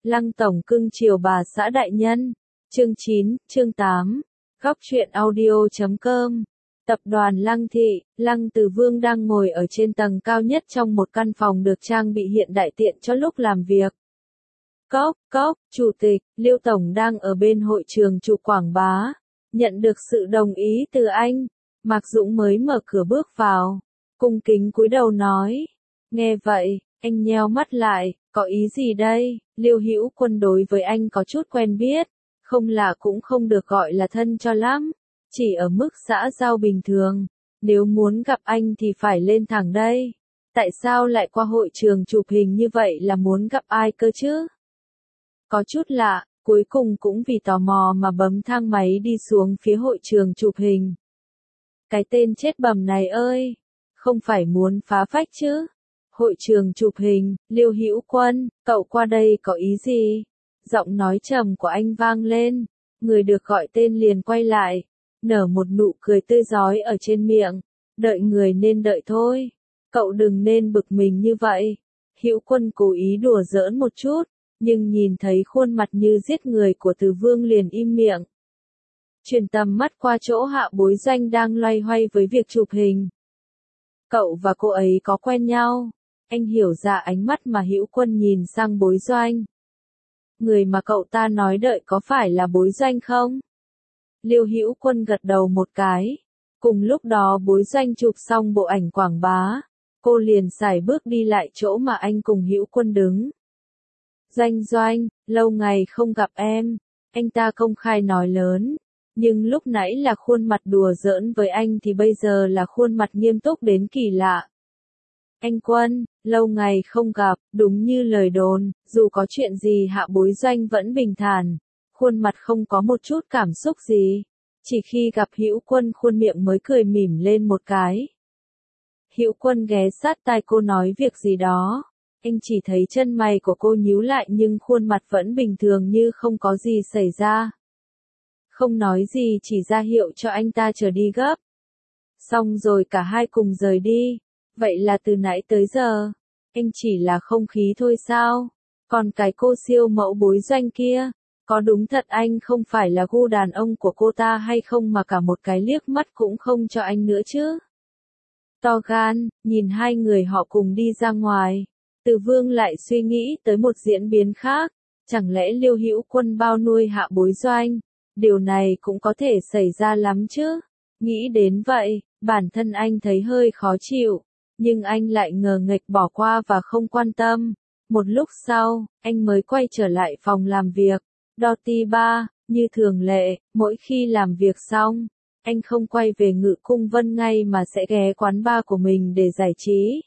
Lăng tổng cưng chiều bà xã đại nhân. Chương 9, chương 8. Góc truyện audio.com. Tập đoàn Lăng Thị, Lăng Từ Vương đang ngồi ở trên tầng cao nhất trong một căn phòng được trang bị hiện đại tiện cho lúc làm việc. Cốc, chủ tịch, Liêu Tổng đang ở bên hội trường chụp quảng bá. Nhận được sự đồng ý từ anh, Mạc Dũng mới mở cửa bước vào. Cung kính cúi đầu nói. Nghe vậy, anh nheo mắt lại, có ý gì đây? Liêu Hữu Quân đối với anh có chút quen biết, không lạ cũng không được gọi là thân cho lắm, chỉ ở mức xã giao bình thường. Nếu muốn gặp anh thì phải lên thẳng đây. Tại sao lại qua hội trường chụp hình như vậy, là muốn gặp ai cơ chứ? Có chút lạ, cuối cùng cũng vì tò mò mà bấm thang máy đi xuống phía hội trường chụp hình. Cái tên chết bầm này ơi, không phải muốn phá phách chứ? Hội trường chụp hình, Liêu Hữu Quân, cậu qua đây có ý gì? Giọng nói trầm của anh vang lên, người được gọi tên liền quay lại, nở một nụ cười tươi rói ở trên miệng. Đợi người nên đợi thôi, cậu đừng nên bực mình như vậy. Hữu Quân cố ý đùa giỡn một chút, nhưng nhìn thấy khuôn mặt như giết người của Từ Vương liền im miệng. Chuyển tầm mắt qua chỗ Hạ Bối Doanh đang loay hoay với việc chụp hình. Cậu và cô ấy có quen nhau? Anh hiểu ra ánh mắt mà Hữu Quân nhìn sang Bối Doanh. Người mà cậu ta nói đợi có phải là Bối Doanh không? Liêu Hữu Quân gật đầu một cái. Cùng lúc đó Bối Doanh chụp xong bộ ảnh quảng bá, cô liền sải bước đi lại chỗ mà anh cùng Hữu Quân đứng. Doanh, lâu ngày không gặp em, anh ta công khai nói lớn. Nhưng lúc nãy là khuôn mặt đùa giỡn với anh thì bây giờ là khuôn mặt nghiêm túc đến kỳ lạ. Anh Quân, lâu ngày không gặp, đúng như lời đồn, dù có chuyện gì Hạ Bối Doanh vẫn bình thản, khuôn mặt không có một chút cảm xúc gì. Chỉ khi gặp Hữu Quân khuôn miệng mới cười mỉm lên một cái. Hữu Quân ghé sát tai cô nói việc gì đó. Anh chỉ thấy chân mày của cô nhíu lại nhưng khuôn mặt vẫn bình thường như không có gì xảy ra. Không nói gì, chỉ ra hiệu cho anh ta chờ đi gấp. Xong rồi cả hai cùng rời đi. Vậy là từ nãy tới giờ, anh chỉ là không khí thôi sao? Còn cái cô siêu mẫu Bối Doanh kia, có đúng thật anh không phải là gu đàn ông của cô ta hay không mà cả một cái liếc mắt cũng không cho anh nữa chứ? To gan, nhìn hai người họ cùng đi ra ngoài, Từ Vương lại suy nghĩ tới một diễn biến khác. Chẳng lẽ Liêu Hữu Quân bao nuôi Hạ Bối Doanh? Điều này cũng có thể xảy ra lắm chứ. Nghĩ đến vậy, bản thân anh thấy hơi khó chịu, nhưng anh lại ngờ nghệch bỏ qua và không quan tâm. Một lúc sau, anh mới quay trở lại phòng làm việc. Dorothy ba, như thường lệ, mỗi khi làm việc xong, anh không quay về Ngự Cung Vân ngay mà sẽ ghé quán bar của mình để giải trí.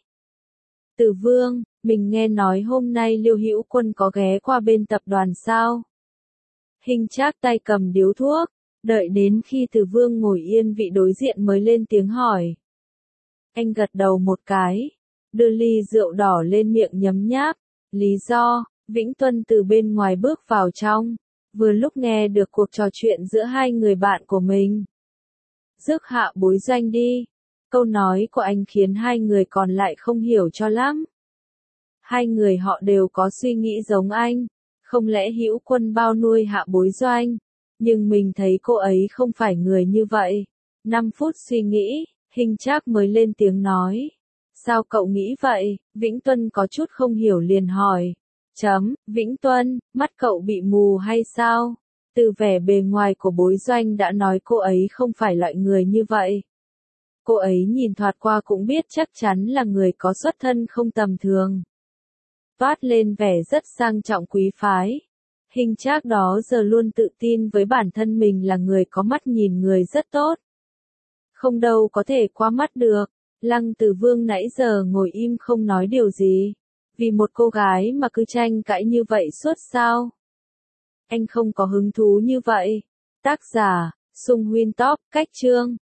Từ Vương, mình nghe nói hôm nay Liêu Hữu Quân có ghé qua bên tập đoàn sao? Hinh Trác tay cầm điếu thuốc, đợi đến khi Từ Vương ngồi yên vị đối diện mới lên tiếng hỏi. Anh gật đầu một cái, đưa ly rượu đỏ lên miệng nhấm nháp. Lý do, Vĩnh Tuân từ bên ngoài bước vào trong, vừa lúc nghe được cuộc trò chuyện giữa hai người bạn của mình. Rước Hạ Bối Doanh đi. Câu nói của anh khiến hai người còn lại không hiểu cho lắm. Hai người họ đều có suy nghĩ giống anh. Không lẽ Hữu Quân bao nuôi Hạ Bối Doanh? Nhưng mình thấy cô ấy không phải người như vậy. 5 phút suy nghĩ, Hinh Trác mới lên tiếng nói. Sao cậu nghĩ vậy? Vĩnh Tuân có chút không hiểu liền hỏi. Vĩnh Tuân, mắt cậu bị mù hay sao? Từ vẻ bề ngoài của Bối Doanh đã nói cô ấy không phải loại người như vậy. Cô ấy nhìn thoạt qua cũng biết chắc chắn là người có xuất thân không tầm thường. Toát lên vẻ rất sang trọng quý phái. Hinh Trác đó giờ luôn tự tin với bản thân mình là người có mắt nhìn người rất tốt. Không đâu có thể qua mắt được. Lăng Từ Vương nãy giờ ngồi im không nói điều gì. Vì một cô gái mà cứ tranh cãi như vậy suốt sao? Anh không có hứng thú như vậy. Tác giả, Sung Huynh Top, cách chương.